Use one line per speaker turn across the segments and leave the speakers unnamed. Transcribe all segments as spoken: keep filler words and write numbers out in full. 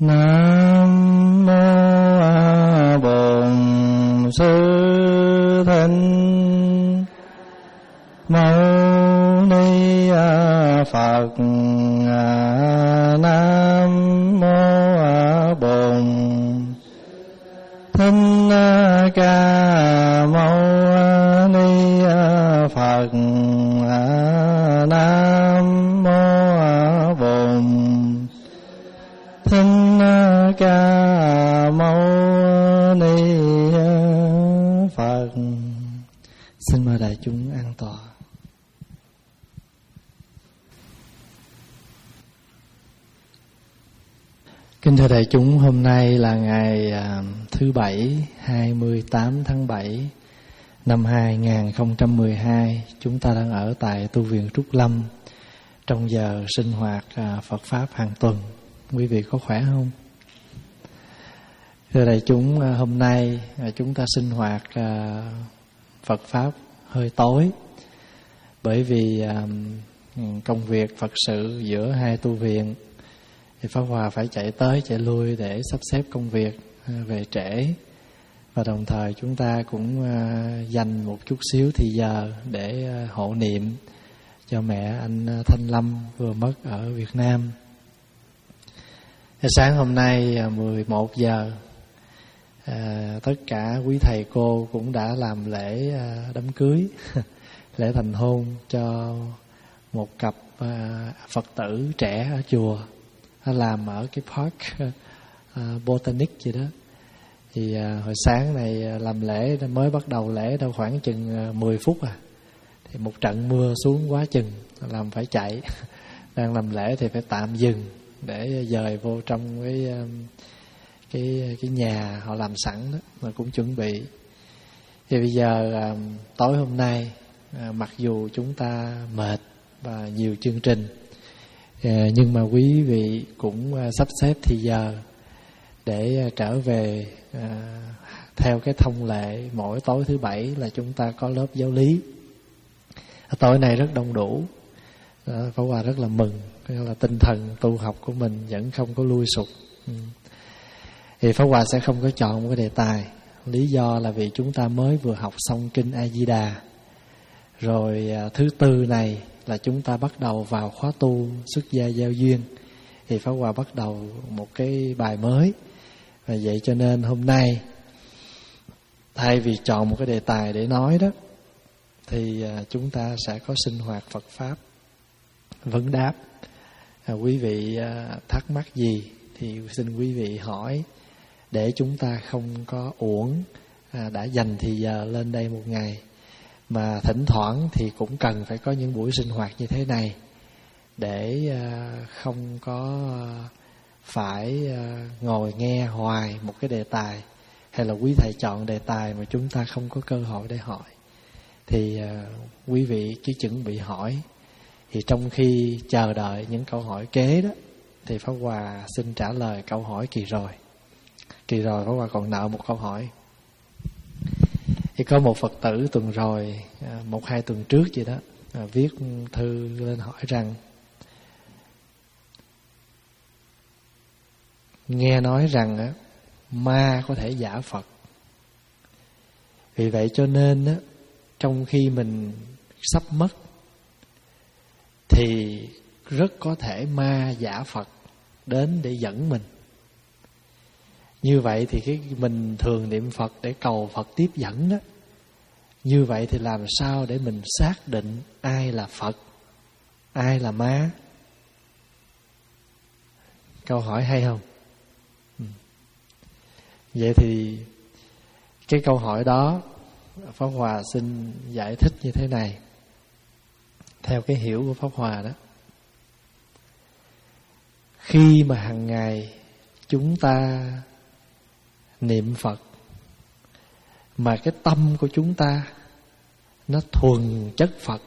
Nam mô Bổn Sư Thích Mâu Ni Phật. Nam mô Bổn Thích Ca Mâu Ni Phật. Nam mô Bổn Thích Ca Mâu Ni Phật. Xin mời đại chúng an tọa. Kính thưa đại chúng, hôm nay là ngày à, thứ Bảy, hai mươi tám tháng bảy năm hai nghìn không trăm mười hai. Chúng ta đang ở tại tu viện Trúc Lâm trong giờ sinh hoạt à, Phật Pháp hàng tuần. Quý vị có khỏe không? Thưa đại chúng, à, hôm nay à, chúng ta sinh hoạt à, Phật Pháp hơi tối, bởi vì à, công việc Phật sự giữa hai tu viện thì Pháp Hòa phải chạy tới chạy lui để sắp xếp công việc về trễ. Và đồng thời chúng ta cũng dành một chút xíu thì giờ để hộ niệm cho mẹ anh Thanh Lâm vừa mất ở Việt Nam. Sáng hôm nay mười một giờ, tất cả quý thầy cô cũng đã làm lễ đám cưới, lễ thành hôn cho một cặp Phật tử trẻ ở chùa. Nó làm ở cái park uh, Botanic gì đó. Thì uh, hồi sáng này làm lễ, mới bắt đầu lễ đâu khoảng chừng uh, mười phút à. Thì một trận mưa xuống quá chừng, làm phải chạy. Đang làm lễ thì phải tạm dừng để dời vô trong cái uh, cái cái nhà họ làm sẵn đó, mà cũng chuẩn bị. Thì bây giờ uh, tối hôm nay, uh, mặc dù chúng ta mệt và nhiều chương trình, nhưng mà quý vị cũng sắp xếp thì giờ để trở về. À, theo cái thông lệ mỗi tối thứ Bảy là chúng ta có lớp giáo lý. Tối nay rất đông đủ, Pháp Hòa rất là mừng, là tinh thần tu học của mình vẫn không có lui sụt. ừ. Thì Pháp Hòa sẽ không có chọn một cái đề tài, lý do là vì chúng ta mới vừa học xong kinh A Di Đà. Rồi à, thứ tư này là chúng ta bắt đầu vào khóa tu xuất gia giao duyên, thì Pháp Hòa bắt đầu một cái bài mới. Và vậy cho nên hôm nay, thay vì chọn một cái đề tài để nói đó, thì chúng ta sẽ có sinh hoạt Phật Pháp vấn đáp. à, Quý vị thắc mắc gì thì xin quý vị hỏi, để chúng ta không có uổng à, đã dành thì giờ lên đây một ngày. Mà thỉnh thoảng thì cũng cần phải có những buổi sinh hoạt như thế này, để không có phải ngồi nghe hoài một cái đề tài, hay là quý thầy chọn đề tài mà chúng ta không có cơ hội để hỏi. Thì quý vị cứ chuẩn bị hỏi. Thì trong khi chờ đợi những câu hỏi kế đó, thì Pháp Hòa xin trả lời câu hỏi kỳ rồi. Kỳ rồi Pháp Hòa còn nợ một câu hỏi. Thì có một Phật tử tuần rồi, một hai tuần trước gì đó, viết thư lên hỏi rằng nghe nói rằng ma có thể giả Phật. Vì vậy cho nên trong khi mình sắp mất thì rất có thể ma giả Phật đến để dẫn mình. Như vậy thì cái mình thường niệm Phật để cầu Phật tiếp dẫn đó. Như vậy thì làm sao để mình xác định ai là Phật, ai là ma? Câu hỏi hay không? Ừ. Vậy thì cái câu hỏi đó Pháp Hòa xin giải thích như thế này, theo cái hiểu của Pháp Hòa đó. Khi mà hàng ngày chúng ta niệm Phật mà cái tâm của chúng ta nó thuần chất Phật,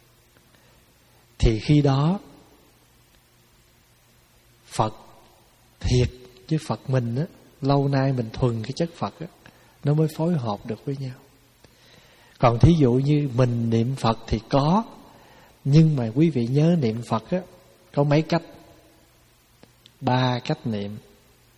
thì khi đó Phật thiệt chứ Phật mình á, lâu nay mình thuần cái chất Phật á, nó mới phối hợp được với nhau. Còn thí dụ như mình niệm Phật thì có, nhưng mà quý vị nhớ niệm Phật á, có mấy cách? Ba cách niệm.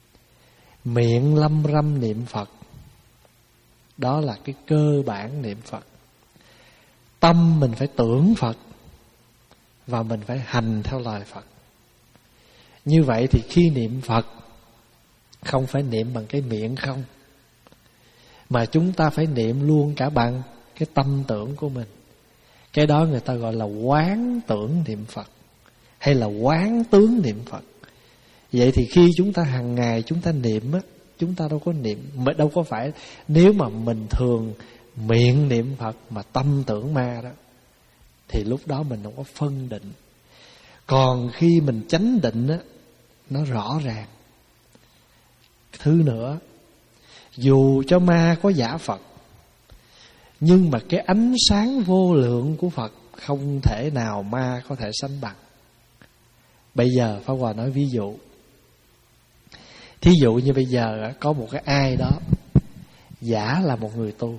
Miệng lâm râm niệm Phật, đó là cái cơ bản niệm Phật. Tâm mình phải tưởng Phật, và mình phải hành theo lời Phật. Như vậy thì khi niệm Phật, không phải niệm bằng cái miệng không, mà chúng ta phải niệm luôn cả bằng cái tâm tưởng của mình. Cái đó người ta gọi là quán tưởng niệm Phật, hay là quán tướng niệm Phật. Vậy thì khi chúng ta hàng ngày chúng ta niệm á, chúng ta đâu có niệm, đâu có phải nếu mà mình thường miệng niệm Phật mà tâm tưởng ma đó, thì lúc đó mình không có phân định. Còn khi mình chánh định á, nó rõ ràng. Thứ nữa, dù cho ma có giả Phật, nhưng mà cái ánh sáng vô lượng của Phật không thể nào ma có thể sánh bằng. Bây giờ Pháp Hòa nói ví dụ. Thí dụ như bây giờ có một cái ai đó giả là một người tu,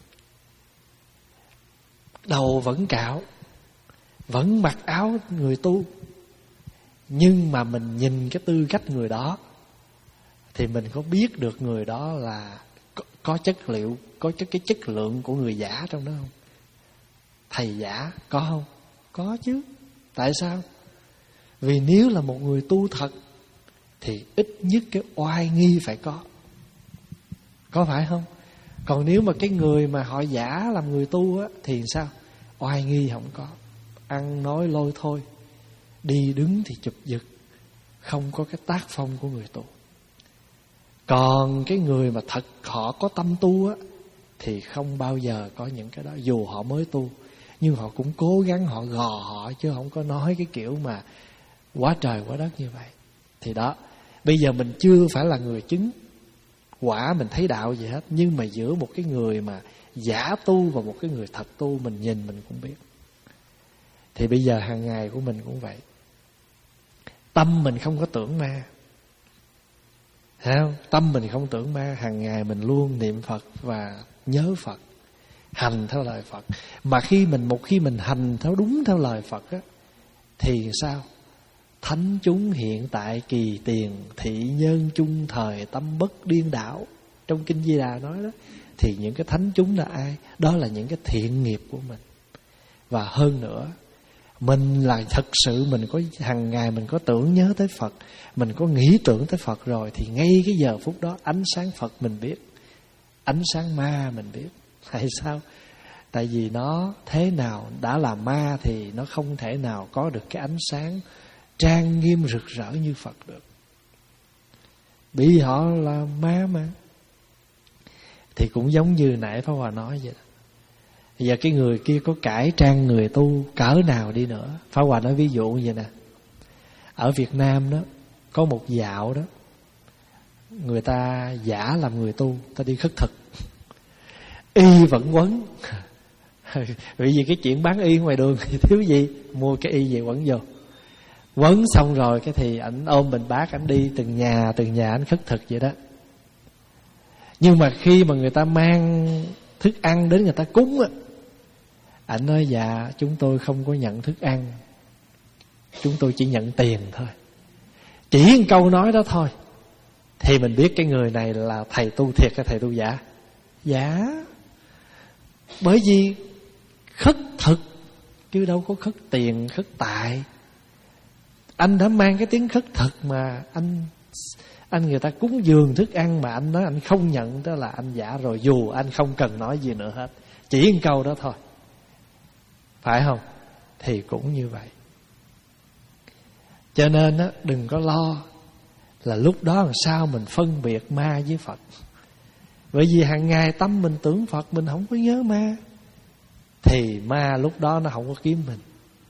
đầu vẫn cạo, vẫn mặc áo người tu, nhưng mà mình nhìn cái tư cách người đó thì mình có biết được người đó là có, có chất liệu, có chất cái chất lượng của người giả trong đó không? Thầy giả có không? Có chứ. Tại sao? Vì nếu là một người tu thật thì ít nhất cái oai nghi phải có. Có phải không? Còn nếu mà cái người mà họ giả làm người tu á, thì sao? Oai nghi không có, ăn nói lôi thôi, đi đứng thì chụp giật, không có cái tác phong của người tu. Còn cái người mà thật họ có tâm tu á, thì không bao giờ có những cái đó. Dù họ mới tu, nhưng họ cũng cố gắng họ gò họ, chứ không có nói cái kiểu mà quá trời quá đất như vậy. Thì đó, bây giờ mình chưa phải là người chứng quả mình thấy đạo gì hết, nhưng mà giữa một cái người mà giả tu và một cái người thật tu, mình nhìn mình cũng biết. Thì bây giờ hàng ngày của mình cũng vậy. Tâm mình không có tưởng ma, thấy không? Tâm mình không tưởng ma, hàng ngày mình luôn niệm Phật và nhớ Phật, hành theo lời Phật. Mà khi mình một khi mình hành theo đúng theo lời Phật á, thì sao? Thánh chúng hiện tại kỳ tiền, thị nhân chung thời, tâm bất điên đảo. Trong Kinh Di Đà nói đó. Thì những cái thánh chúng là ai? Đó là những cái thiện nghiệp của mình. Và hơn nữa, mình là thật sự mình có hàng ngày mình có tưởng nhớ tới Phật, mình có nghĩ tưởng tới Phật rồi, thì ngay cái giờ phút đó ánh sáng Phật mình biết, ánh sáng ma mình biết. Tại sao? Tại vì nó thế nào đã là ma thì nó không thể nào có được cái ánh sáng trang nghiêm rực rỡ như Phật được. Bị họ là ma mà. Thì cũng giống như nãy Pháp Hòa nói vậy đó. Giờ cái người kia có cải trang người tu cỡ nào đi nữa, Pháp Hòa nói ví dụ như vậy nè. Ở Việt Nam đó, có một dạo đó, người ta giả làm người tu, ta đi khất thực, y vẫn quấn. Vì vì cái chuyện bán y ngoài đường thì thiếu gì, mua cái y về quấn vô. Quấn xong rồi cái thì ảnh ôm bình bát, ảnh đi từng nhà từng nhà ảnh khất thực vậy đó. Nhưng mà khi mà người ta mang thức ăn đến người ta cúng á, ảnh nói dạ chúng tôi không có nhận thức ăn, chúng tôi chỉ nhận tiền thôi. Chỉ một câu nói đó thôi thì mình biết cái người này là thầy tu thiệt hay thầy tu giả. Giả. Bởi vì khất thực chứ đâu có khất tiền, khất tài. Anh đã mang cái tiếng khất thực mà anh anh người ta cúng dường thức ăn mà anh nói anh không nhận, đó là anh giả rồi, dù anh không cần nói gì nữa hết, chỉ một câu đó thôi, phải không? Thì cũng như vậy. Cho nên á, đừng có lo là lúc đó làm sao mình phân biệt ma với Phật. Bởi vì hàng ngày tâm mình tưởng Phật, mình không có nhớ ma, thì ma lúc đó nó không có kiếm mình.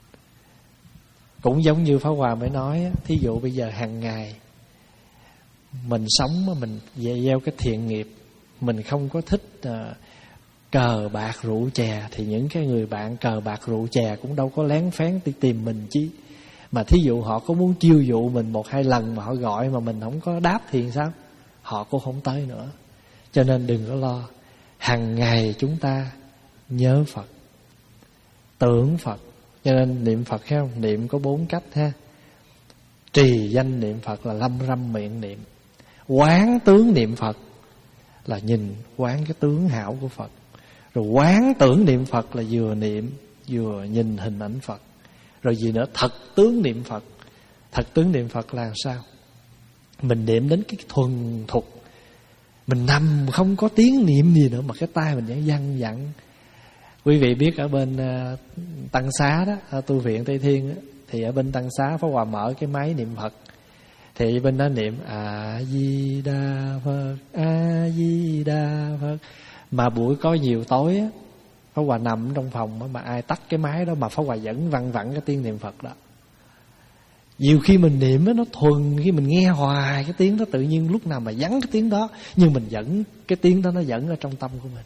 Cũng giống như Pháp Hòa mới nói, thí dụ bây giờ hàng ngày mình sống mà mình gieo cái thiện nghiệp, mình không có thích uh, cờ bạc rượu chè, thì những cái người bạn cờ bạc rượu chè cũng đâu có lén phén tìm mình chứ. Mà thí dụ họ có muốn chiêu dụ mình một hai lần mà họ gọi mà mình không có đáp thì sao? Họ cũng không tới nữa. Cho nên đừng có lo. Hàng ngày chúng ta nhớ Phật, tưởng Phật. Cho nên niệm Phật thấy không? Niệm có bốn cách ha. Trì danh niệm Phật là lâm râm miệng niệm, Quán tướng niệm Phật là nhìn quán cái tướng hảo của Phật. Rồi quán tưởng niệm Phật là vừa niệm vừa nhìn hình ảnh Phật. Rồi gì nữa? Thật tướng niệm Phật. Thật tướng niệm Phật là sao? Mình niệm đến cái thuần thục, mình nằm không có tiếng niệm gì nữa, mà cái tai mình vẫn văng vẳng. Quý vị biết ở bên uh, Tăng Xá đó, ở tu viện Tây Thiên đó, thì ở bên Tăng Xá Pháp Hòa mở cái máy niệm Phật. Thì bên đó niệm A-di-đà Phật, A-di-đà Phật. Mà buổi có nhiều tối á, Pháp Hòa nằm trong phòng á, mà ai tắt cái máy đó mà Pháp Hòa vẫn văng vẳng cái tiếng niệm Phật đó. Nhiều khi mình niệm á, nó thuần, khi mình nghe hoài cái tiếng đó, tự nhiên lúc nào mà vắng cái tiếng đó, nhưng mình vẫn, cái tiếng đó nó vẫn ở trong tâm của mình.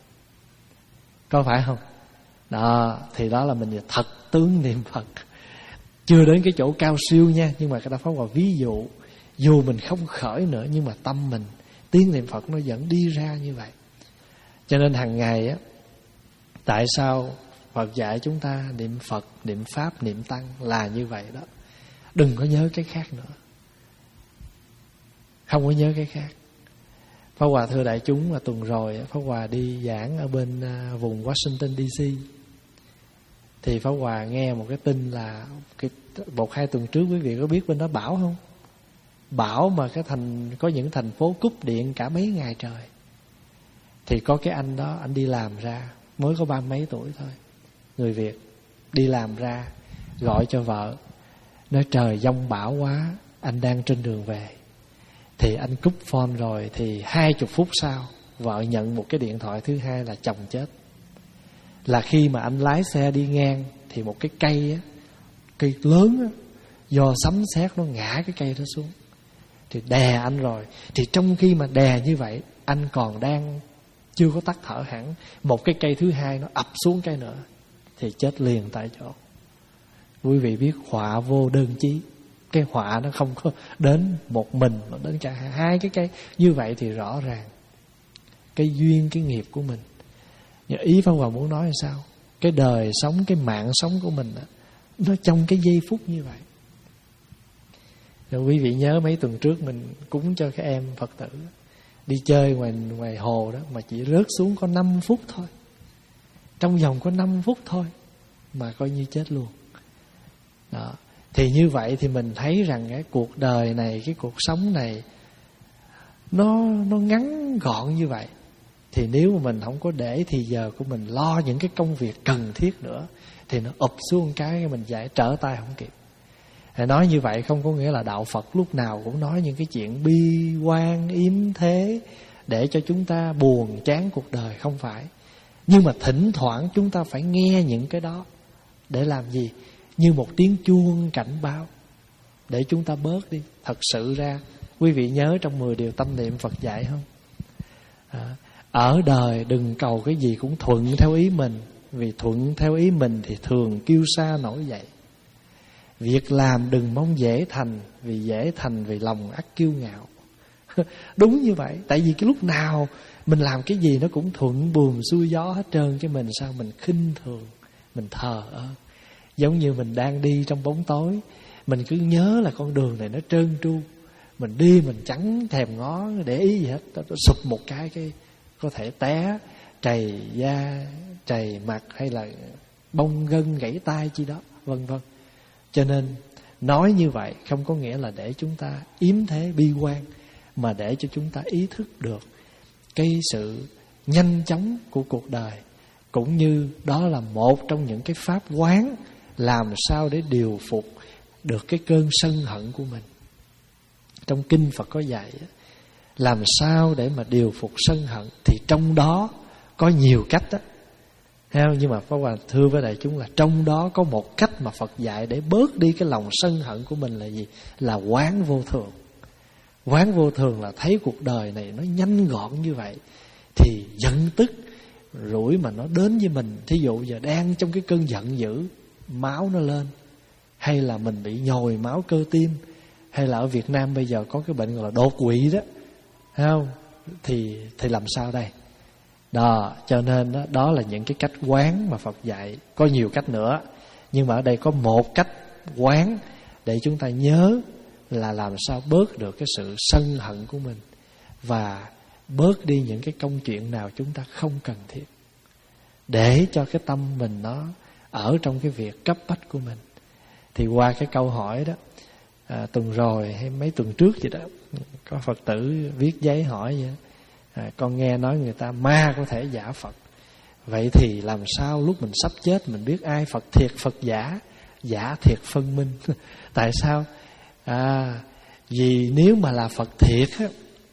Có phải không? Đó, thì đó là mình thật tướng niệm Phật. Chưa đến cái chỗ cao siêu nha, nhưng mà cái đó Pháp Hòa ví dụ. Dù mình không khởi nữa, nhưng mà tâm mình, tiếng niệm Phật nó vẫn đi ra như vậy. Cho nên hàng ngày á, tại sao Phật dạy chúng ta niệm Phật, niệm Pháp, niệm Tăng là như vậy đó. Đừng có nhớ cái khác nữa. Không có nhớ cái khác. Pháp Hòa thưa đại chúng là tuần rồi Pháp Hòa đi giảng ở bên vùng Washington đê xê. Thì Pháp Hòa nghe một cái tin là cái, một hai tuần trước quý vị có biết bên đó bão không? Bão mà cái thành có những thành phố cúp điện cả mấy ngày trời. Thì có cái anh đó, anh đi làm ra, mới có ba mấy tuổi thôi, người Việt, đi làm ra gọi cho vợ, nói trời giông bão quá, anh đang trên đường về. Thì anh cúp phone rồi, thì hai chục phút sau vợ nhận một cái điện thoại thứ hai là chồng chết. Là khi mà anh lái xe đi ngang, thì một cái cây á, cây lớn á, do sấm sét nó ngã cái cây đó xuống, thì đè anh rồi. Thì trong khi mà đè như vậy, anh còn đang chưa có tắt thở hẳn, một cái cây thứ hai nó ập xuống cây nữa, thì chết liền tại chỗ. Quý vị biết họa vô đơn chí. Cái họa nó không có đến một mình, mà đến cả hai cái cây. Như vậy thì rõ ràng cái duyên, cái nghiệp của mình. Nhưng ý Pháp Hòa muốn nói là sao? Cái đời sống, cái mạng sống của mình đó, nó trong cái giây phút như vậy. Rồi quý vị nhớ mấy tuần trước mình cúng cho các em Phật tử đi chơi ngoài, ngoài hồ đó, mà chỉ rớt xuống có năm phút thôi. Trong vòng có năm phút thôi mà coi như chết luôn. Đó. Thì như vậy thì mình thấy rằng cái cuộc đời này, cái cuộc sống này Nó, nó ngắn gọn như vậy. Thì nếu mà mình không có để thì giờ của mình lo những cái công việc cần thiết nữa, thì nó ụp xuống cái mình giải trở tay không kịp. Thì nói như vậy không có nghĩa là đạo Phật lúc nào cũng nói những cái chuyện bi quan, yếm thế để cho chúng ta buồn chán cuộc đời. Không phải. Nhưng mà thỉnh thoảng chúng ta phải nghe những cái đó. Để làm gì? Như một tiếng chuông cảnh báo, để chúng ta bớt đi. Thật sự ra, quý vị nhớ trong mười điều tâm niệm Phật dạy không? À, ở đời đừng cầu cái gì cũng thuận theo ý mình, vì thuận theo ý mình thì thường kiêu sa nổi dậy. Việc làm đừng mong dễ thành, vì dễ thành vì lòng ắt kiêu ngạo. Đúng như vậy. Tại vì cái lúc nào mình làm cái gì nó cũng thuận buồm xuôi gió hết trơn, cái mình sao mình khinh thường, mình thờ ơ. Giống như mình đang đi trong bóng tối, mình cứ nhớ là con đường này nó trơn tru, mình đi mình chẳng thèm ngó để ý gì hết, nó sụp một cái cái có thể té, trầy da, trầy mặt, hay là bong gân gãy tay chi đó, vân vân. Cho nên nói như vậy không có nghĩa là để chúng ta yếm thế bi quan, mà để cho chúng ta ý thức được cái sự nhanh chóng của cuộc đời, cũng như đó là một trong những cái pháp quán làm sao để điều phục được cái cơn sân hận của mình. Trong kinh Phật có dạy làm sao để mà điều phục sân hận, thì trong đó có nhiều cách đó. Nhưng mà Pháp Hòa thưa với đại chúng là trong đó có một cách mà Phật dạy để bớt đi cái lòng sân hận của mình là gì? Là quán vô thường. Quán vô thường là thấy cuộc đời này nó nhanh gọn như vậy, thì giận tức rủi mà nó đến với mình. Thí dụ giờ đang trong cái cơn giận dữ, máu nó lên, hay là mình bị nhồi máu cơ tim, hay là ở Việt Nam bây giờ có cái bệnh gọi là đột quỵ đó, thấy không? Thì, thì làm sao đây? Đó, cho nên đó, đó là những cái cách quán mà Phật dạy. Có nhiều cách nữa, nhưng mà ở đây có một cách quán để chúng ta nhớ là làm sao bớt được cái sự sân hận của mình. và bớt đi những cái công chuyện nào chúng ta không cần thiết, để cho cái tâm mình nó ở trong cái việc cấp bách của mình. Thì qua cái câu hỏi đó, à, tuần rồi hay mấy tuần trước vậy đó, có Phật tử viết giấy hỏi vậy, à, con nghe nói người ta ma có thể giả Phật. Vậy thì làm sao lúc mình sắp chết mình biết ai Phật thiệt Phật giả? Giả thiệt phân minh. Tại sao? À, vì nếu mà là Phật thiệt á,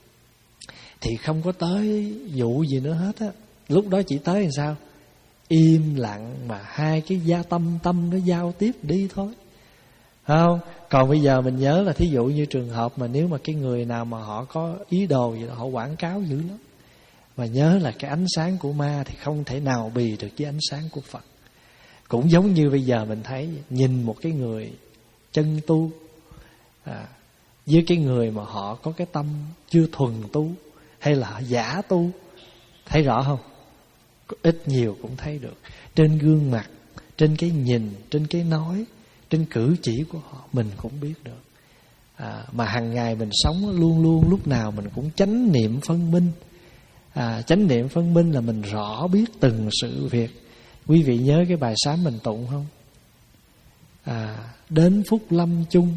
thì không có tới vụ gì nữa hết á. Lúc đó chỉ tới làm sao? Im lặng mà hai cái gia tâm tâm nó giao tiếp đi thôi, không? Còn bây giờ mình nhớ là thí dụ như trường hợp mà nếu mà cái người nào mà họ có ý đồ gì đó, họ quảng cáo dữ lắm. Mà nhớ là cái ánh sáng của ma thì không thể nào bì được với ánh sáng của Phật. Cũng giống như bây giờ mình thấy, nhìn một cái người chân tu à, với cái người mà họ có cái tâm chưa thuần tu, hay là họ giả tu, thấy rõ không? Ít nhiều cũng thấy được. Trên gương mặt, trên cái nhìn, trên cái nói, trên cử chỉ của họ mình cũng biết được. à, Mà hàng ngày mình sống luôn luôn lúc nào mình cũng chánh niệm phân minh. à, Chánh niệm phân minh là mình rõ biết từng sự việc. Quý vị nhớ cái bài sám mình tụng không? à, Đến phút lâm chung,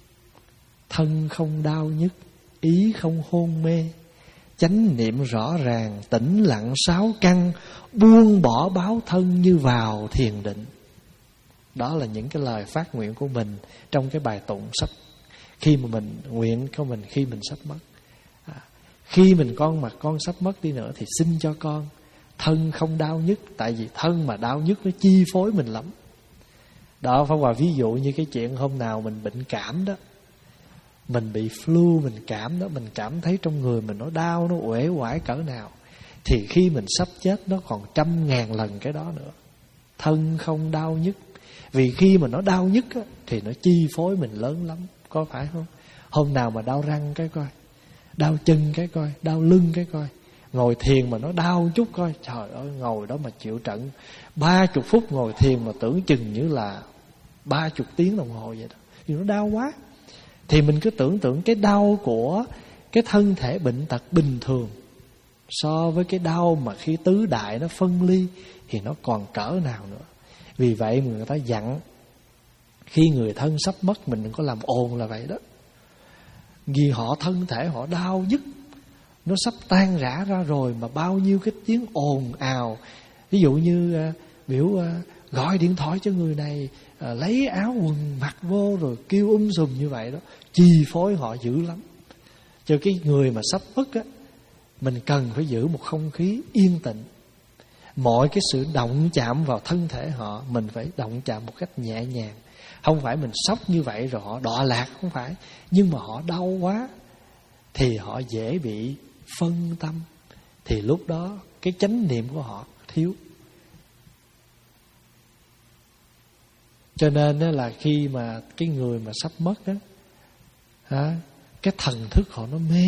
thân không đau nhức, ý không hôn mê, chánh niệm rõ ràng, tĩnh lặng sáu căn, buông bỏ báo thân như vào thiền định. Đó là những cái lời phát nguyện của mình trong cái bài tụng sắp, khi mà mình nguyện của mình khi mình sắp mất. à, Khi mình con mà con sắp mất đi nữa thì xin cho con thân không đau nhức. Tại vì thân mà đau nhức nó chi phối mình lắm. Đó, Pháp Hòa ví dụ như cái chuyện hôm nào mình bệnh cảm đó, mình bị flu, mình cảm đó, mình cảm thấy trong người mình nó đau, nó uể oải cỡ nào, thì khi mình sắp chết nó còn trăm ngàn lần cái đó nữa. Thân không đau nhức. Vì khi mà nó đau nhức á, thì nó chi phối mình lớn lắm, có phải không? Hôm nào mà đau răng cái coi, đau chân cái coi, đau lưng cái coi, ngồi thiền mà nó đau chút coi, trời ơi, ngồi đó mà chịu trận ba chục phút ngồi thiền mà tưởng chừng như là ba chục tiếng đồng hồ vậy đó, vì nó đau quá. Thì mình cứ tưởng tượng cái đau của cái thân thể bệnh tật bình thường so với cái đau mà khi tứ đại nó phân ly thì nó còn cỡ nào nữa. Vì vậy người ta dặn khi người thân sắp mất mình đừng có làm ồn là vậy đó. Vì họ thân thể họ đau nhức, nó sắp tan rã ra rồi mà bao nhiêu cái tiếng ồn ào. Ví dụ như uh, biểu uh, gọi điện thoại cho người này, uh, lấy áo quần mặc vô rồi kêu um sùm như vậy đó, chi phối họ dữ lắm. Cho cái người mà sắp mất á, mình cần phải giữ một không khí yên tĩnh. Mọi cái sự động chạm vào thân thể họ mình phải động chạm một cách nhẹ nhàng. Không phải mình sốc như vậy rồi họ đọa lạc, không phải. Nhưng mà họ đau quá thì họ dễ bị phân tâm. Thì lúc đó cái chánh niệm của họ thiếu. Cho nên đó là khi mà cái người mà sắp mất đó, hả, cái thần thức họ nó mê.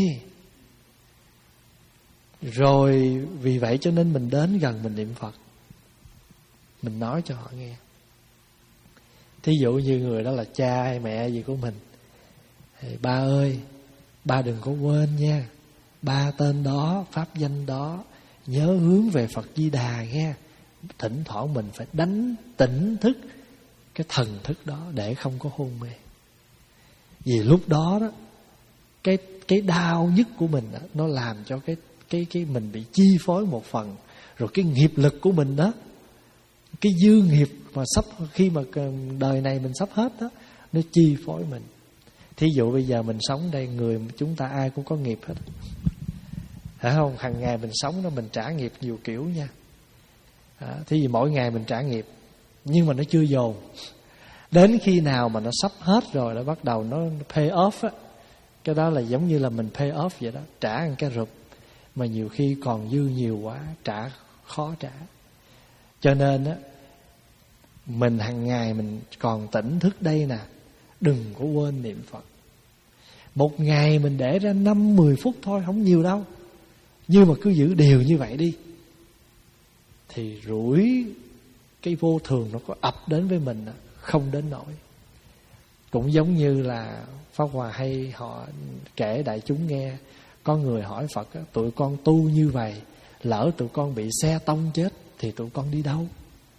Rồi vì vậy cho nên mình đến gần mình niệm Phật, mình nói cho họ nghe. Thí dụ như người đó là cha hay mẹ gì của mình, thì ba ơi, ba đừng có quên nha, ba tên đó, pháp danh đó, nhớ hướng về Phật Di Đà nghe. Thỉnh thoảng mình phải đánh tỉnh thức cái thần thức đó để không có hôn mê. Vì lúc đó đó, cái cái đau nhức của mình đó, nó làm cho cái cái cái mình bị chi phối một phần. Rồi cái nghiệp lực của mình đó, cái dư nghiệp mà sắp khi mà đời này mình sắp hết đó, nó chi phối mình. Thí dụ bây giờ mình sống đây, người chúng ta ai cũng có nghiệp hết, phải không? Hàng ngày mình sống đó mình trả nghiệp nhiều kiểu nha. À, thí dụ mỗi ngày mình trả nghiệp, nhưng mà nó chưa dồn. Đến khi nào mà nó sắp hết rồi, nó bắt đầu nó pay off á. Cái đó là giống như là mình pay off vậy đó, trả một cái rụp. Mà nhiều khi còn dư nhiều quá, trả khó trả. Cho nên á, mình hàng ngày mình còn tỉnh thức đây nè, đừng có quên niệm Phật. Một ngày mình để ra năm mười phút thôi, không nhiều đâu, nhưng mà cứ giữ đều như vậy đi, thì rủi cái vô thường nó có ập đến với mình không đến nỗi. Cũng giống như là Pháp Hòa hay họ kể đại chúng nghe, Có người hỏi Phật: tụi con tu như vậy, lỡ tụi con bị xe tông chết thì tụi con đi đâu?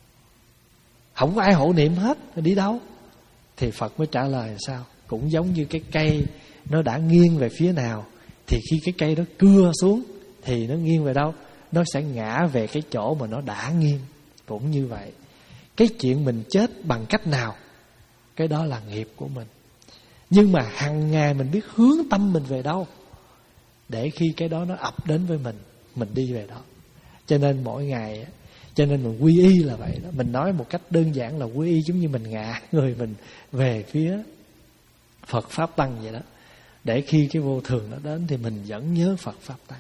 Không có ai hộ niệm hết, đi đâu? Thì Phật mới trả lời sao? Cũng giống như cái cây nó đã nghiêng về phía nào, thì khi cái cây đó cưa xuống thì nó nghiêng về đâu? Nó sẽ ngã về cái chỗ mà nó đã nghiêng. Cũng như vậy, cái chuyện mình chết bằng cách nào, cái đó là nghiệp của mình. Nhưng mà hàng ngày mình biết hướng tâm mình về đâu, để khi cái đó nó ập đến với mình, mình đi về đó. Cho nên mỗi ngày, cho nên mình quy y là vậy đó. Mình nói một cách đơn giản là quy y giống như mình ngã người mình về phía Phật Pháp Tăng vậy đó. Để khi cái vô thường nó đến thì mình vẫn nhớ Phật Pháp Tăng.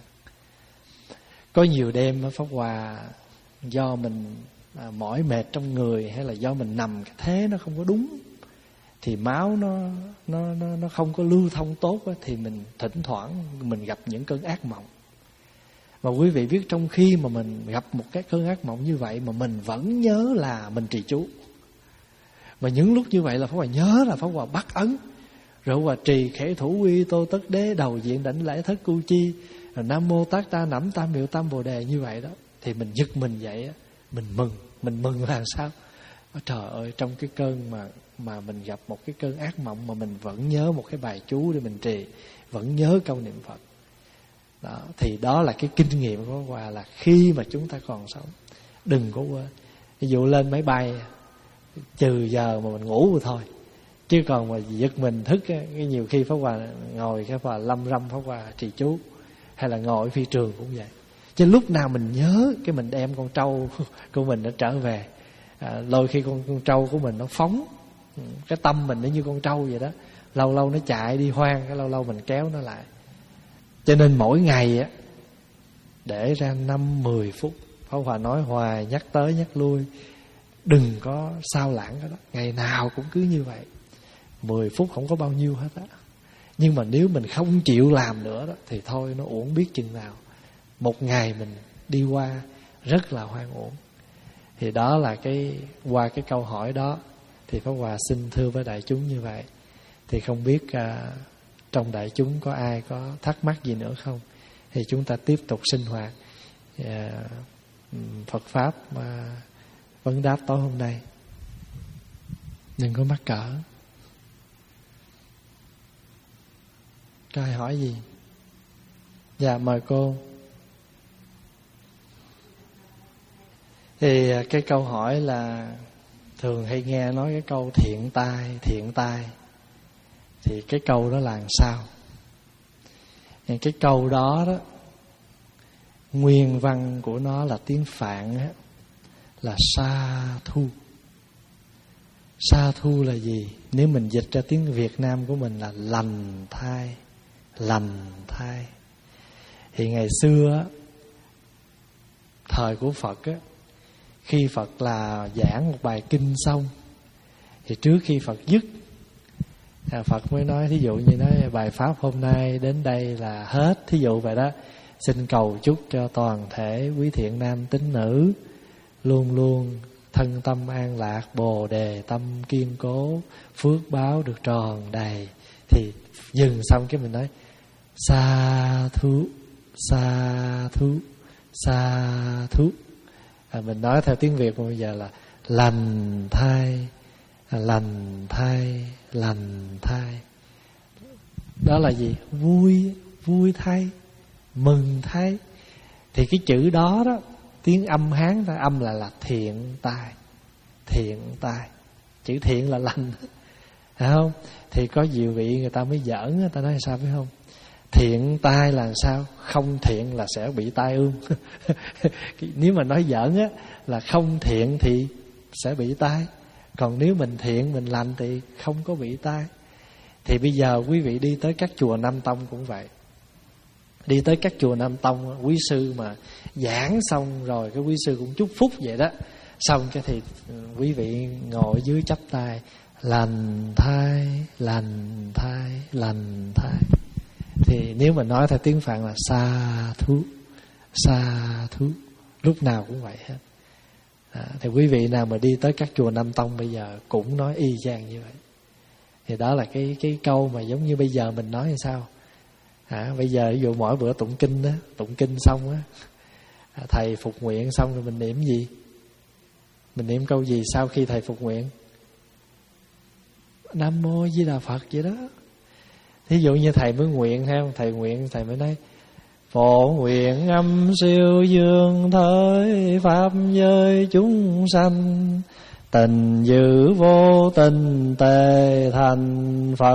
Có nhiều đêm Pháp Hòa do mình à, mỏi mệt trong người, hay là do mình nằm cái thế nó không có đúng, thì máu nó nó nó nó không có lưu thông tốt á, thì mình thỉnh thoảng mình gặp những cơn ác mộng. Mà quý vị biết, trong khi mà mình gặp một cái cơn ác mộng như vậy mà mình vẫn nhớ là mình trì chú. Mà những lúc như vậy là Pháp Hòa nhớ là Pháp Hòa bắt ấn, rồi Pháp Hòa trì khể thủ quy tô tất đế, đầu diện đảnh lễ thất cu chi, rồi nam mô tát ta nẫm tam miệu tam bồ đề như vậy đó. Thì mình giật mình dậy á, mình mừng. Mình mừng là sao? Trời ơi, trong cái cơn mà mà mình gặp một cái cơn ác mộng mà mình vẫn nhớ một cái bài chú để mình trì, vẫn nhớ câu niệm Phật đó, thì đó là cái kinh nghiệm của Hòa, là khi mà chúng ta còn sống đừng có quên. Ví dụ lên máy bay trừ giờ mà mình ngủ rồi thôi, chứ còn mà giật mình thức á, cái nhiều khi Pháp Hòa ngồi cái Hòa lâm râm Pháp Hòa trì chú, hay là ngồi phi trường cũng vậy. Chứ lúc nào mình nhớ cái mình đem con trâu của mình nó trở về. À, đôi khi con, con trâu của mình nó phóng, cái tâm mình nó như con trâu vậy đó, lâu lâu nó chạy đi hoang, cái lâu lâu mình kéo nó lại. Cho nên mỗi ngày á, để ra năm mười phút, Pháp Hòa nói hoài, nhắc tới nhắc lui, đừng có sao lãng cái đó. Ngày nào cũng cứ như vậy, mười phút không có bao nhiêu hết á. Nhưng mà nếu mình không chịu làm nữa đó, thì thôi nó uổng biết chừng nào. Một ngày mình đi qua rất là hoang uổng. Thì đó là cái, qua cái câu hỏi đó thì Pháp Hòa xin thưa với đại chúng như vậy. Thì không biết à, trong đại chúng có ai có thắc mắc gì nữa không? Thì chúng ta tiếp tục sinh hoạt à, Phật Pháp mà vấn đáp tối hôm nay. Đừng có mắc cỡ. Có ai hỏi gì? Dạ mời cô. Thì cái câu hỏi là thường hay nghe nói cái câu thiện tai, thiện tai. Thì cái câu đó là làm sao? Thì cái câu đó đó, nguyên văn của nó là tiếng Phạn á, là sa thu. Sa thu là gì? Nếu mình dịch ra tiếng Việt Nam của mình là lành thai. Lành thai. Thì ngày xưa thời của Phật á, khi Phật là giảng một bài kinh xong, thì trước khi Phật dứt, Phật mới nói, thí dụ như nói bài pháp hôm nay đến đây là hết, thí dụ vậy đó. Xin cầu chúc cho toàn thể quý thiện nam tín nữ luôn luôn thân tâm an lạc, bồ đề tâm kiên cố, phước báo được tròn đầy. Thì dừng xong cái mình nói sa thú, sa thú, sa thú. À, mình nói theo tiếng Việt mà bây giờ là lành thai, lành thai, lành thai. Đó là gì? Vui, vui thay, mừng thay. Thì cái chữ đó đó, tiếng âm Hán ta âm là là thiện tai, thiện tai. Chữ thiện là lành, phải không? Thì có nhiều vị người ta mới giỡn, người ta nói sao phải không? Thiện tai là sao? Không thiện là sẽ bị tai ương. Nếu mà nói giỡn á, là không thiện thì sẽ bị tai. Còn nếu mình thiện, mình lành thì không có bị tai. Thì bây giờ quý vị đi tới các chùa Nam Tông cũng vậy. Đi tới các chùa Nam Tông, quý sư mà giảng xong rồi, cái quý sư cũng chúc phúc vậy đó. Xong cái thì quý vị ngồi dưới chắp tay, lành thai, lành thai, lành thai. Thì nếu mà nói theo tiếng Phạn là sa thú, sa thú, lúc nào cũng vậy hết. À, thì quý vị nào mà đi tới các chùa Nam Tông bây giờ cũng nói y chang như vậy. Thì đó là cái cái câu mà giống như bây giờ mình nói như sao? à, bây giờ ví dụ mỗi bữa tụng kinh đó, tụng kinh xong á, thầy phục nguyện xong rồi mình niệm gì? Mình niệm câu gì sau khi thầy phục nguyện? Nam Mô Di Đà Phật vậy đó. Thí dụ như thầy mới nguyện theo, thầy nguyện thầy mới nói: phổ nguyện âm siêu dương thới pháp giới chúng sanh, tình dữ vô tình tề thành Phật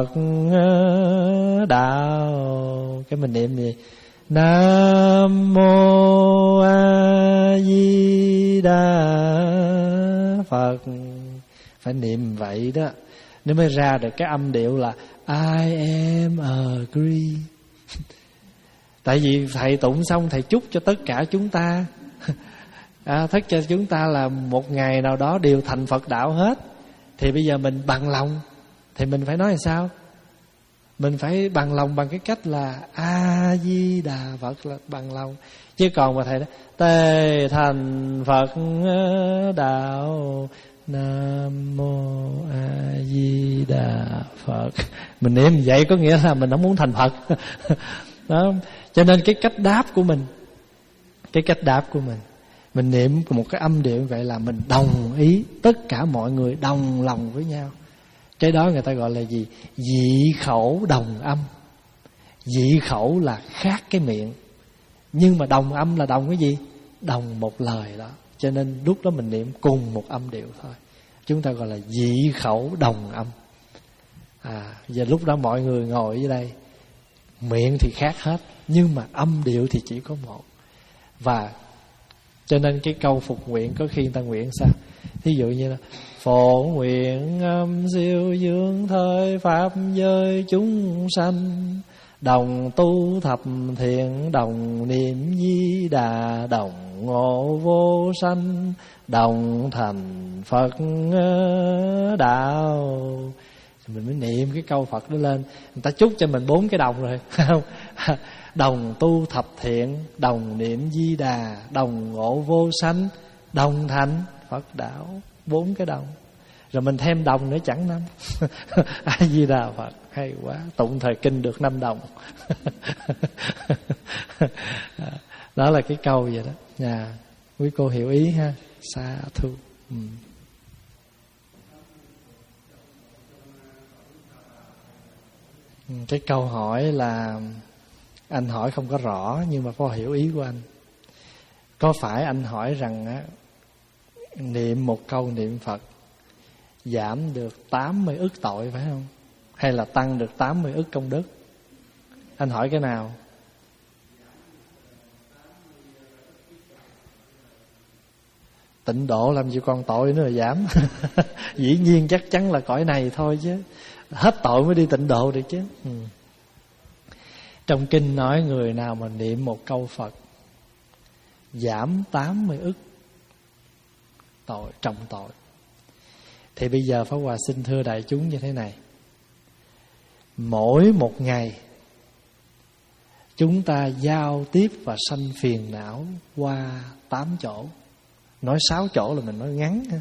đạo. Cái mình niệm gì? Nam Mô A Di Đà Phật. Phải niệm vậy đó, nó mới ra được cái âm điệu là I am agree. Tại vì thầy tụng xong thầy chúc cho tất cả chúng ta à, tất cho chúng ta là một ngày nào đó đều thành Phật đạo hết. Thì bây giờ mình bằng lòng, thì mình phải nói là sao? Mình phải bằng lòng bằng cái cách là A Di Đà Phật, là bằng lòng. Chứ còn mà thầy nói tề thành Phật đạo, Nam Mô A Di Đà Phật, mình niệm vậy có nghĩa là mình không muốn thành Phật. Đó. Cho nên cái cách đáp của mình, cái cách đáp của mình, mình niệm một cái âm điệu vậy là mình đồng ý, tất cả mọi người đồng lòng với nhau. Cái đó người ta gọi là gì? Dị khẩu đồng âm. Dị khẩu là khác cái miệng, nhưng mà đồng âm là đồng cái gì? Đồng một lời đó. Cho nên lúc đó mình niệm cùng một âm điệu thôi. Chúng ta gọi là dị khẩu đồng âm. À, giờ lúc đó mọi người ngồi ở đây, miệng thì khác hết, nhưng mà âm điệu thì chỉ có một. Và cho nên cái câu phục nguyện có khi người ta nguyện sao? Thí dụ như là phổ nguyện âm siêu dương thới pháp giới chúng sanh, đồng tu thập thiện, đồng niệm Di Đà, đồng ngộ vô sanh, đồng thành Phật đạo. Mình mới niệm cái câu Phật đó lên. Người ta chúc cho mình bốn cái đồng rồi, không? Đồng tu thập thiện, đồng niệm Di Đà, đồng ngộ vô sanh, đồng thành Phật đạo. Bốn cái đồng. Rồi mình thêm đồng nữa chẳng năm. A Di Đà Phật, hay quá. Tụng thời kinh được năm đồng. Đó là cái câu vậy đó. Nhà, quý cô hiểu ý ha. Sa thu. Ừ. Cái câu hỏi là anh hỏi không có rõ, nhưng mà có hiểu ý của anh. Có phải anh hỏi rằng á, niệm một câu niệm Phật giảm được tám mươi ức tội phải không? Hay là tăng được tám mươi ức công đức? Anh hỏi cái nào? Tịnh độ làm gì còn tội nữa là giảm. Dĩ nhiên chắc chắn là cõi này thôi chứ. Hết tội mới đi tịnh độ được chứ. Ừ. Trong kinh nói người nào mà niệm một câu Phật giảm tám mươi ức tội, trọng tội. Thì bây giờ Pháp Hòa xin thưa đại chúng như thế này. Mỗi một ngày chúng ta giao tiếp và sanh phiền não qua tám chỗ. Nói sáu chỗ là mình nói ngắn ha.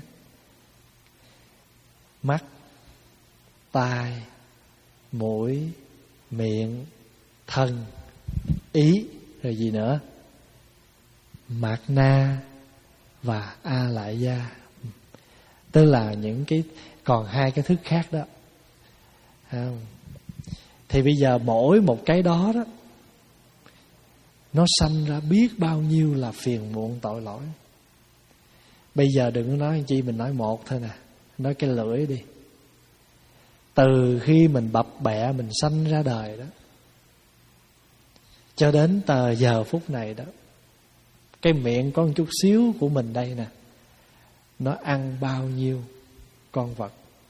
Mắt, tai, mũi, miệng, thân, ý, rồi gì nữa? Mạt na và a lại gia. Tức là những cái, còn hai cái thức khác đó. Không? Thì bây giờ mỗi một cái đó đó, nó sanh ra biết bao nhiêu là phiền muộn tội lỗi. Bây giờ đừng có nói chi, mình nói một thôi nè. Nói cái lưỡi đi. Từ khi mình bập bẹ mình sanh ra đời đó, cho đến tờ giờ phút này đó, cái miệng có một chút xíu của mình đây nè, nó ăn bao nhiêu con vật,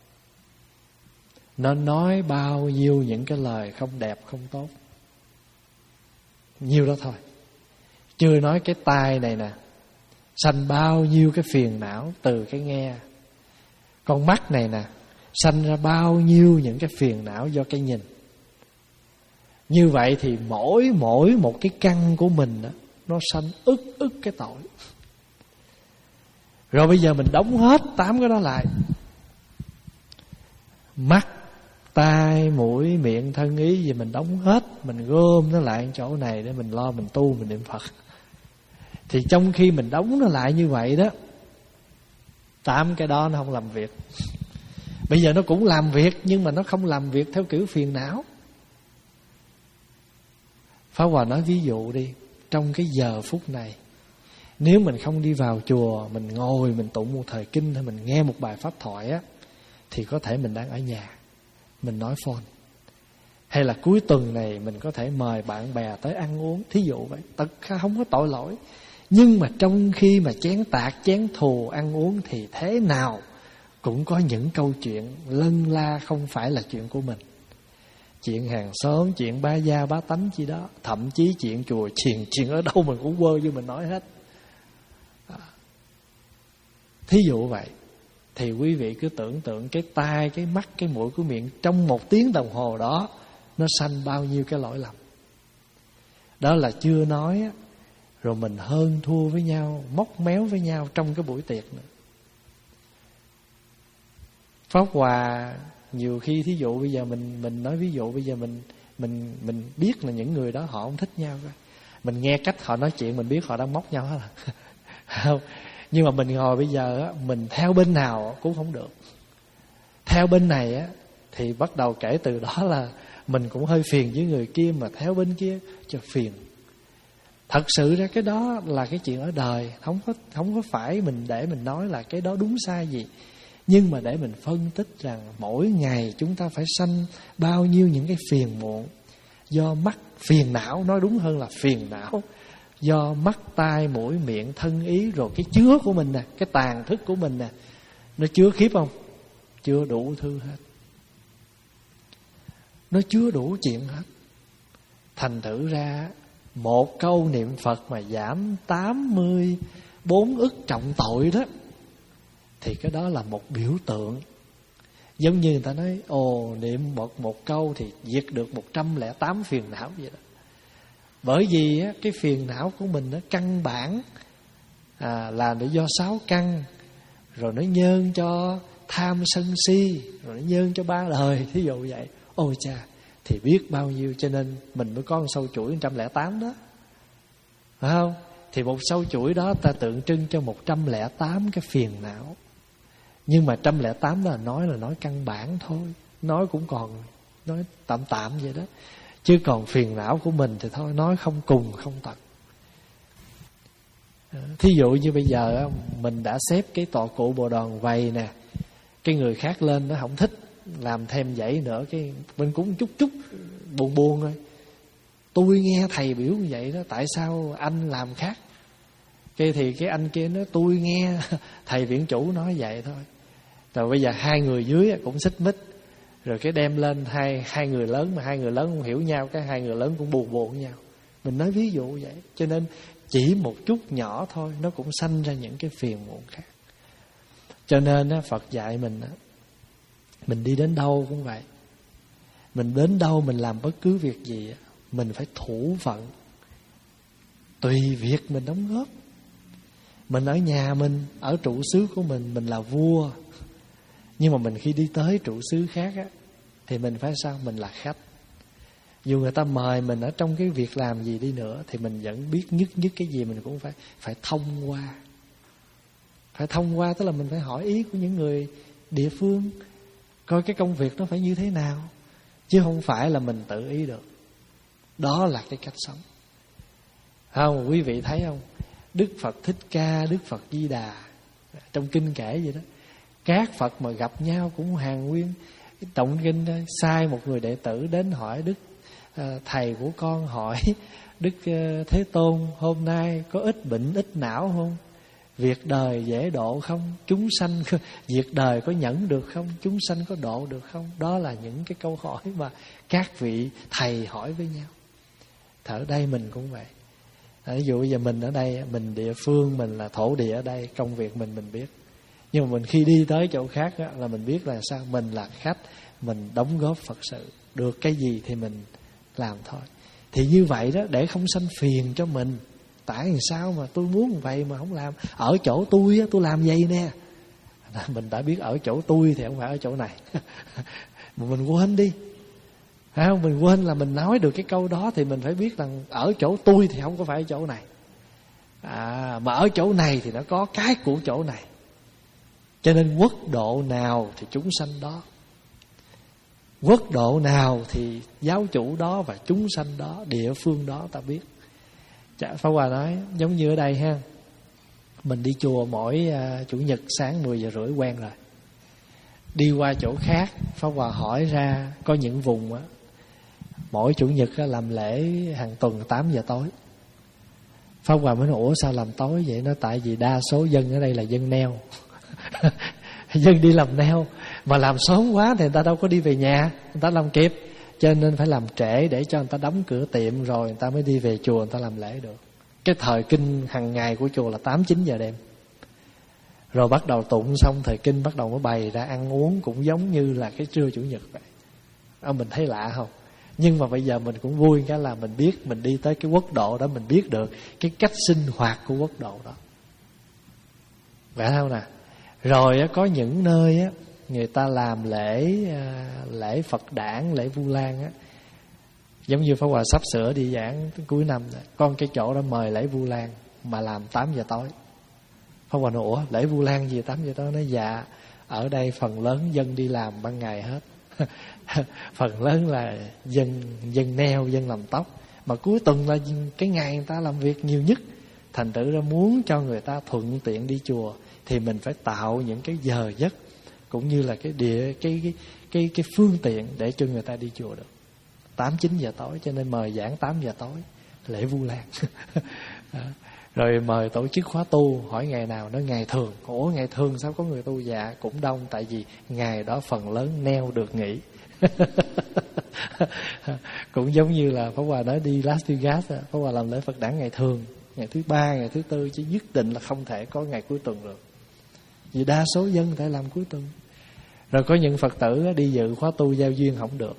nó nói bao nhiêu những cái lời không đẹp không tốt, nhiêu đó thôi. Chưa nói cái tai này nè, sanh bao nhiêu cái phiền não từ cái nghe. Con mắt này nè, sanh ra bao nhiêu những cái phiền não do cái nhìn. Như vậy thì mỗi mỗi một cái căn của mình đó, nó sanh ức ức cái tội. Rồi bây giờ mình đóng hết tám cái đó lại. Mắt, tai, mũi, miệng, thân, ý gì mình đóng hết, mình gom nó lại chỗ này để mình lo mình tu, mình niệm Phật. Thì trong khi mình đóng nó lại như vậy đó, tám cái đó nó không làm việc. Bây giờ nó cũng làm việc, nhưng mà nó không làm việc theo kiểu phiền não. Pháp Hòa nói ví dụ đi, trong cái giờ phút này, nếu mình không đi vào chùa, mình ngồi mình tụng một thời kinh hay mình nghe một bài pháp thoại á, thì có thể mình đang ở nhà, mình nói phone. Hay là cuối tuần này mình có thể mời bạn bè tới ăn uống, thí dụ vậy, tất cả không có tội lỗi. Nhưng mà trong khi mà chén tạc, chén thù ăn uống thì thế nào cũng có những câu chuyện lân la không phải là chuyện của mình. Chuyện hàng xóm, chuyện ba gia bá tánh chi đó, thậm chí chuyện chùa chiền, chuyện ở đâu mình cũng quơ vô mình nói hết. Thí dụ vậy, thì quý vị cứ tưởng tượng cái tai, cái mắt, cái mũi, cái miệng trong một tiếng đồng hồ đó nó sanh bao nhiêu cái lỗi lầm. Đó là chưa nói á, rồi mình hơn thua với nhau, móc méo với nhau trong cái buổi tiệc nữa. Pháp Hòa nhiều khi thí dụ bây giờ mình mình nói ví dụ bây giờ mình mình mình biết là những người đó họ không thích nhau coi. Mình nghe cách họ nói chuyện mình biết họ đang móc nhau hết à. Không. Nhưng mà mình ngồi bây giờ á, mình theo bên nào cũng không được. Theo bên này á thì bắt đầu kể từ đó là mình cũng hơi phiền với người kia, mà theo bên kia cho phiền. Thật sự ra cái đó là cái chuyện ở đời, không có không có phải mình để mình nói là cái đó đúng sai gì. Nhưng mà để mình phân tích rằng mỗi ngày chúng ta phải sanh bao nhiêu những cái phiền muộn do mắt, phiền não, nói đúng hơn là phiền não, do mắt, tai, mũi, miệng, thân, ý, rồi cái chứa của mình nè, cái tàn thức của mình nè, nó chứa khiếp không? Chứa đủ thứ hết. Nó chứa đủ chuyện hết. Thành thử ra một câu niệm Phật mà giảm tám mươi bốn ức trọng tội đó, thì cái đó là một biểu tượng. Giống như người ta nói, ồ, niệm một, một câu thì diệt được một trăm lẻ tám phiền não vậy đó. Bởi vì á, cái phiền não của mình nó căn bản à, là do sáu căn, rồi nó nhơn cho tham sân si, rồi nó nhơn cho ba đời, thí dụ vậy. Ôi cha, thì biết bao nhiêu, cho nên mình mới có một sâu chuỗi một trăm lẻ tám đó, phải không? Thì một sâu chuỗi đó ta tượng trưng cho một trăm lẻ tám cái phiền não. Nhưng mà một trăm lẻ tám là nói là nói căn bản thôi, nói cũng còn nói tạm tạm vậy đó. Chứ còn phiền não của mình thì thôi, nói không cùng không tận. Thí dụ như bây giờ mình đã xếp cái tọa cụ Bồ Đòn vầy nè, cái người khác lên nó không thích, làm thêm dãy nữa, cái mình cũng chút chút buồn buồn rồi. Tôi nghe thầy biểu như vậy đó, tại sao anh làm khác? Cái thì cái anh kia nói tôi nghe thầy viện chủ nói vậy thôi. Rồi bây giờ hai người dưới cũng xích mích, rồi cái đem lên hai hai người lớn, mà hai người lớn không hiểu nhau, cái hai người lớn cũng buồn buồn với nhau. Mình nói ví dụ vậy. Cho nên chỉ một chút nhỏ thôi nó cũng sanh ra những cái phiền muộn khác. Cho nên Phật dạy mình, mình đi đến đâu cũng vậy. Mình đến đâu mình làm bất cứ việc gì, mình phải thủ phận, tùy việc mình đóng góp. Mình ở nhà mình, ở trụ xứ của mình, mình là vua. Nhưng mà mình khi đi tới trụ xứ khác á, thì mình phải sao? Mình là khách. Dù người ta mời mình ở trong cái việc làm gì đi nữa, thì mình vẫn biết nhất nhất cái gì mình cũng phải phải thông qua. Phải thông qua tức là mình phải hỏi ý của những người địa phương, coi cái công việc nó phải như thế nào, chứ không phải là mình tự ý được. Đó là cái cách sống. Không, quý vị thấy không? Đức Phật Thích Ca, Đức Phật Di Đà, trong kinh kể vậy đó, các Phật mà gặp nhau cũng hàng nguyên. Trọng kinh đó, sai một người đệ tử đến hỏi Đức uh, thầy của con hỏi Đức uh, Thế Tôn hôm nay có ít bệnh ít não không? Việc đời dễ độ không? Chúng sanh việc đời có nhẫn được không? Chúng sanh có độ được không? Đó là những cái câu hỏi mà các vị thầy hỏi với nhau. Ở đây mình cũng vậy. Ví dụ bây giờ mình ở đây, mình địa phương, mình là thổ địa ở đây, công việc mình mình biết. Nhưng mà mình khi đi tới chỗ khác á, là mình biết là sao? Mình là khách, mình đóng góp Phật sự, được cái gì thì mình làm thôi. Thì như vậy đó, để không sanh phiền cho mình. Tại vì sao mà tôi muốn vậy mà không làm? Ở chỗ tôi á, tôi làm vậy nè. mình đã biết ở chỗ tôi thì không phải ở chỗ này. Mà mình quên đi, phải không? Mình quên là mình nói được cái câu đó thì mình phải biết rằng ở chỗ tôi thì không có phải ở chỗ này, à, mà ở chỗ này thì nó có cái của chỗ này. Cho nên quốc độ nào thì chúng sanh đó, quốc độ nào thì giáo chủ đó và chúng sanh đó, địa phương đó ta biết. Pháp Hòa nói giống như ở đây ha, mình đi chùa mỗi uh, chủ nhật sáng mười giờ rưỡi quen rồi. Đi qua chỗ khác, Pháp Hòa hỏi ra có những vùng á, mỗi chủ nhật á, làm lễ hàng tuần tám giờ tối. Pháp Hòa mới nói ủa sao làm tối vậy? Nó tại vì đa số dân ở đây là dân neo. Dân đi làm neo, mà làm sớm quá thì người ta đâu có đi về nhà, người ta làm kịp, cho nên phải làm trễ để cho người ta đóng cửa tiệm rồi người ta mới đi về chùa người ta làm lễ được. Cái thời kinh hàng ngày của chùa là tám chín giờ đêm. Rồi bắt đầu tụng xong thời kinh bắt đầu mới bày ra ăn uống cũng giống như là cái trưa chủ nhật vậy. À, mình thấy lạ không? Nhưng mà bây giờ mình cũng vui cái là mình biết, mình đi tới cái quốc độ đó, mình biết được cái cách sinh hoạt của quốc độ đó, phải không nè? Rồi có những nơi á, người ta làm lễ lễ Phật đản, lễ Vu Lan á, giống như Pháp Hòa sắp sửa đi giảng cuối năm rồi. Con cái chỗ đó mời lễ Vu Lan mà làm tám giờ tối. Pháp Hòa nói ủa lễ Vu Lan gì tám giờ tối? Nói dạ, ở đây phần lớn dân đi làm ban ngày hết. Phần lớn là dân dân neo, dân làm tóc, mà cuối tuần là cái ngày người ta làm việc nhiều nhất. Thành thử ra muốn cho người ta thuận tiện đi chùa thì mình phải tạo những cái giờ giấc cũng như là cái địa cái cái cái cái phương tiện để cho người ta đi chùa được. Tám chín giờ tối, cho nên mời giảng tám giờ tối lễ Vu Lan. Rồi mời tổ chức khóa tu, hỏi ngày nào, nói ngày thường. Ủa ngày thường sao có người tu? Dạ cũng đông, tại vì ngày đó phần lớn neo được nghỉ. Cũng giống như là Pháp Hòa nói đi Las Vegas, Pháp Hòa làm lễ Phật đản ngày thường, ngày thứ ba, ngày thứ tư, chứ nhất định là không thể có ngày cuối tuần được, vì đa số dân phải làm cuối tuần. Rồi có những Phật tử đi dự khóa tu giao duyên không được.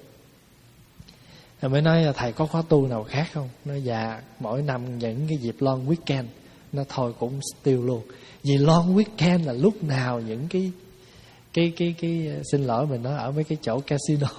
Rồi mới nói thầy có khóa tu nào khác không? Nói dạ, mỗi năm những cái dịp long weekend. Nó thôi cũng still luôn. Vì long weekend là lúc nào những cái cái cái cái xin lỗi mình nói ở mấy cái chỗ casino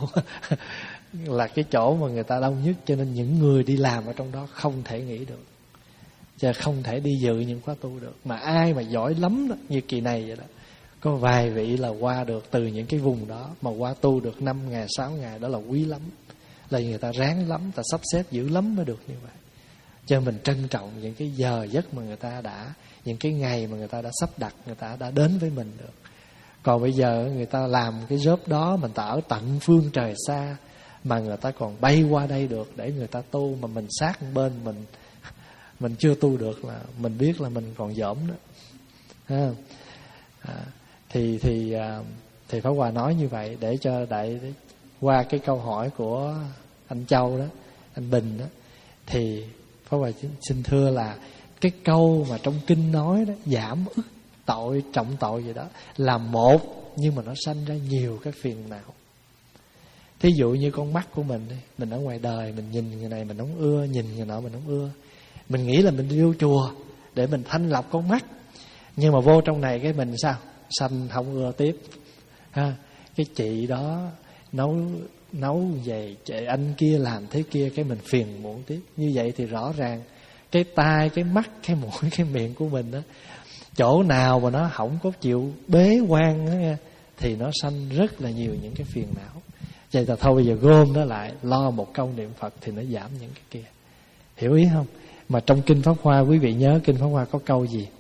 là cái chỗ mà người ta đông nhất, cho nên những người đi làm ở trong đó không thể nghỉ được, chứ không thể đi dự những khóa tu được. Mà ai mà giỏi lắm đó, như kỳ này vậy đó, có vài vị là qua được từ những cái vùng đó mà qua tu được năm ngày sáu ngày, đó là quý lắm, là người ta ráng lắm, ta sắp xếp dữ lắm mới được như vậy. Cho mình trân trọng những cái giờ giấc mà người ta đã, những cái ngày mà người ta đã sắp đặt, người ta đã đến với mình được. Còn bây giờ người ta làm cái job đó, mình ta ở tận phương trời xa mà người ta còn bay qua đây được để người ta tu, mà mình sát bên mình mình chưa tu được là mình biết là mình còn dỗm đó. Ha. À, thì thì thì Pháp Hòa nói như vậy để cho đại qua cái câu hỏi của anh Châu đó, anh Bình đó, thì Pháp Hòa xin thưa là cái câu mà trong kinh nói đó, giảm ức tội trọng tội gì đó là một, nhưng mà nó sanh ra nhiều cái phiền não. Thí dụ như con mắt của mình, mình ở ngoài đời mình nhìn người này mình không ưa, nhìn người nọ mình không ưa, mình nghĩ là mình đi vô chùa để mình thanh lọc con mắt, nhưng mà vô trong này cái mình sao sanh không ưa tiếp ha. Cái chị đó nấu nấu về, chị anh kia làm thế kia, cái mình phiền muộn tiếp. Như vậy thì rõ ràng cái tai, cái mắt, cái mũi, cái miệng của mình đó, chỗ nào mà nó không có chịu bế quan đó nghe, thì nó sanh rất là nhiều những cái phiền não. Vậy là thôi bây giờ gom nó lại, lo một câu niệm Phật thì nó giảm những cái kia. Hiểu ý không? Mà trong Kinh Pháp Hoa, quý vị nhớ Kinh Pháp Hoa có câu gì?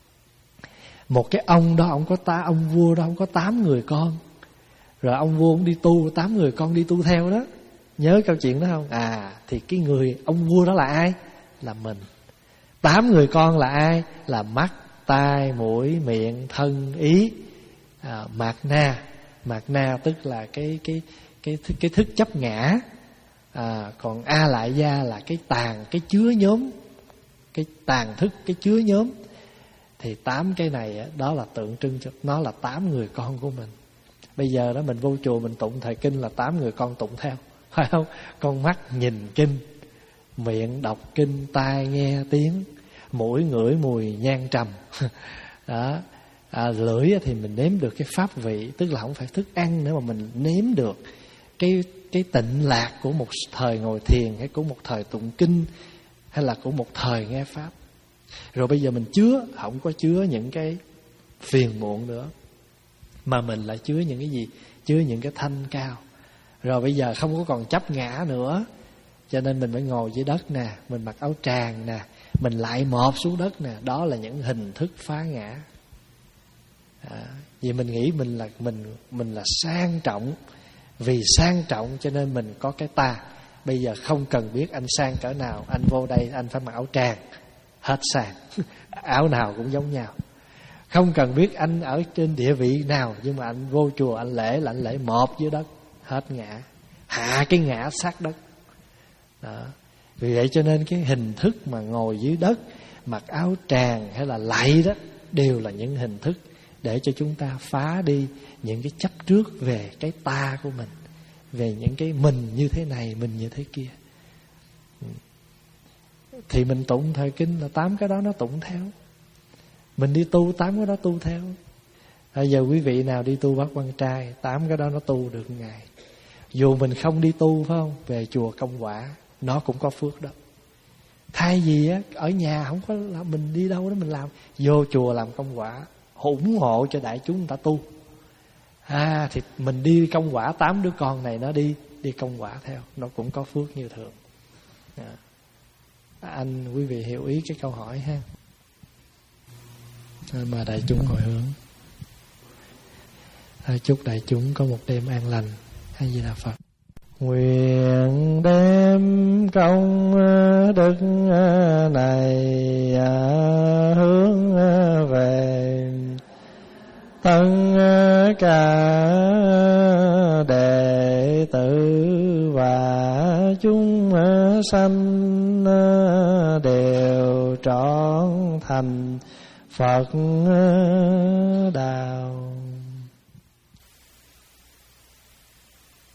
Một cái ông đó, ông có ta, ông vua đó, ông có tám người con. Rồi ông vua ông đi tu, tám người con đi tu theo đó. Nhớ câu chuyện đó không? À, thì cái người, ông vua đó là ai? Là mình. Tám người con là ai? Là mắt, tai, mũi, miệng, thân, ý, à, mạt na. Mạt na tức là cái cái cái cái, cái thức chấp ngã. À, còn a lại gia là cái tàn, cái chứa nhóm, cái tàn thức, cái chứa nhóm. Thì tám cái này đó là tượng trưng cho nó là tám người con của mình. Bây giờ đó mình vô chùa mình tụng thời kinh là tám người con tụng theo, phải không? Con mắt nhìn kinh, miệng đọc kinh, tai nghe tiếng, mũi ngửi mùi nhang trầm đó, À, lưỡi thì mình nếm được cái pháp vị, tức là không phải thức ăn nữa, mà mình nếm được cái cái tịnh lạc của một thời ngồi thiền, hay của một thời tụng kinh, hay là của một thời nghe pháp. Rồi bây giờ mình chứa, không có chứa những cái phiền muộn nữa, mà mình lại chứa những cái gì? Chứa những cái thanh cao. Rồi bây giờ không có còn chấp ngã nữa, cho nên mình phải ngồi dưới đất nè, mình mặc áo tràng nè, mình lại mọp xuống đất nè. Đó là những hình thức phá ngã. À, vì mình nghĩ mình là mình mình là sang trọng, vì sang trọng cho nên mình có cái ta. Bây giờ không cần biết anh sang cỡ nào, anh vô đây anh phải mặc áo tràng, hết sang. Áo nào cũng giống nhau. Không cần biết anh ở trên địa vị nào, nhưng mà anh vô chùa anh lễ là anh lễ mọp dưới đất, hết ngã, hạ cái ngã sát đất. Đó. Vì vậy cho nên cái hình thức mà ngồi dưới đất, mặc áo tràng hay là lạy đó, đều là những hình thức để cho chúng ta phá đi những cái chấp trước về cái ta của mình, về những cái mình như thế này, mình như thế kia. Thì mình tụng thời kinh là tám cái đó nó tụng theo. Mình đi tu tám cái đó tu theo. Bây giờ quý vị nào đi tu Bát Quan Trai, tám cái đó nó tu được ngày. Dù mình không đi tu phải không, về chùa công quả nó cũng có phước đó. Thay vì á, ở nhà không có là mình đi đâu đó mình làm, vô chùa làm công quả, ủng hộ cho đại chúng người ta tu. À thì mình đi công quả, tám đứa con này nó đi đi công quả theo, nó cũng có phước như thường. À. Anh quý vị hiểu ý cái câu hỏi ha. Mà đại chúng hồi hướng. À, chúc đại chúng có một đêm an lành. A Di Đà Phật. Nguyện đem công đức này hướng về tất cả đệ tử và chúng sanh đều trọn thành Phật đạo.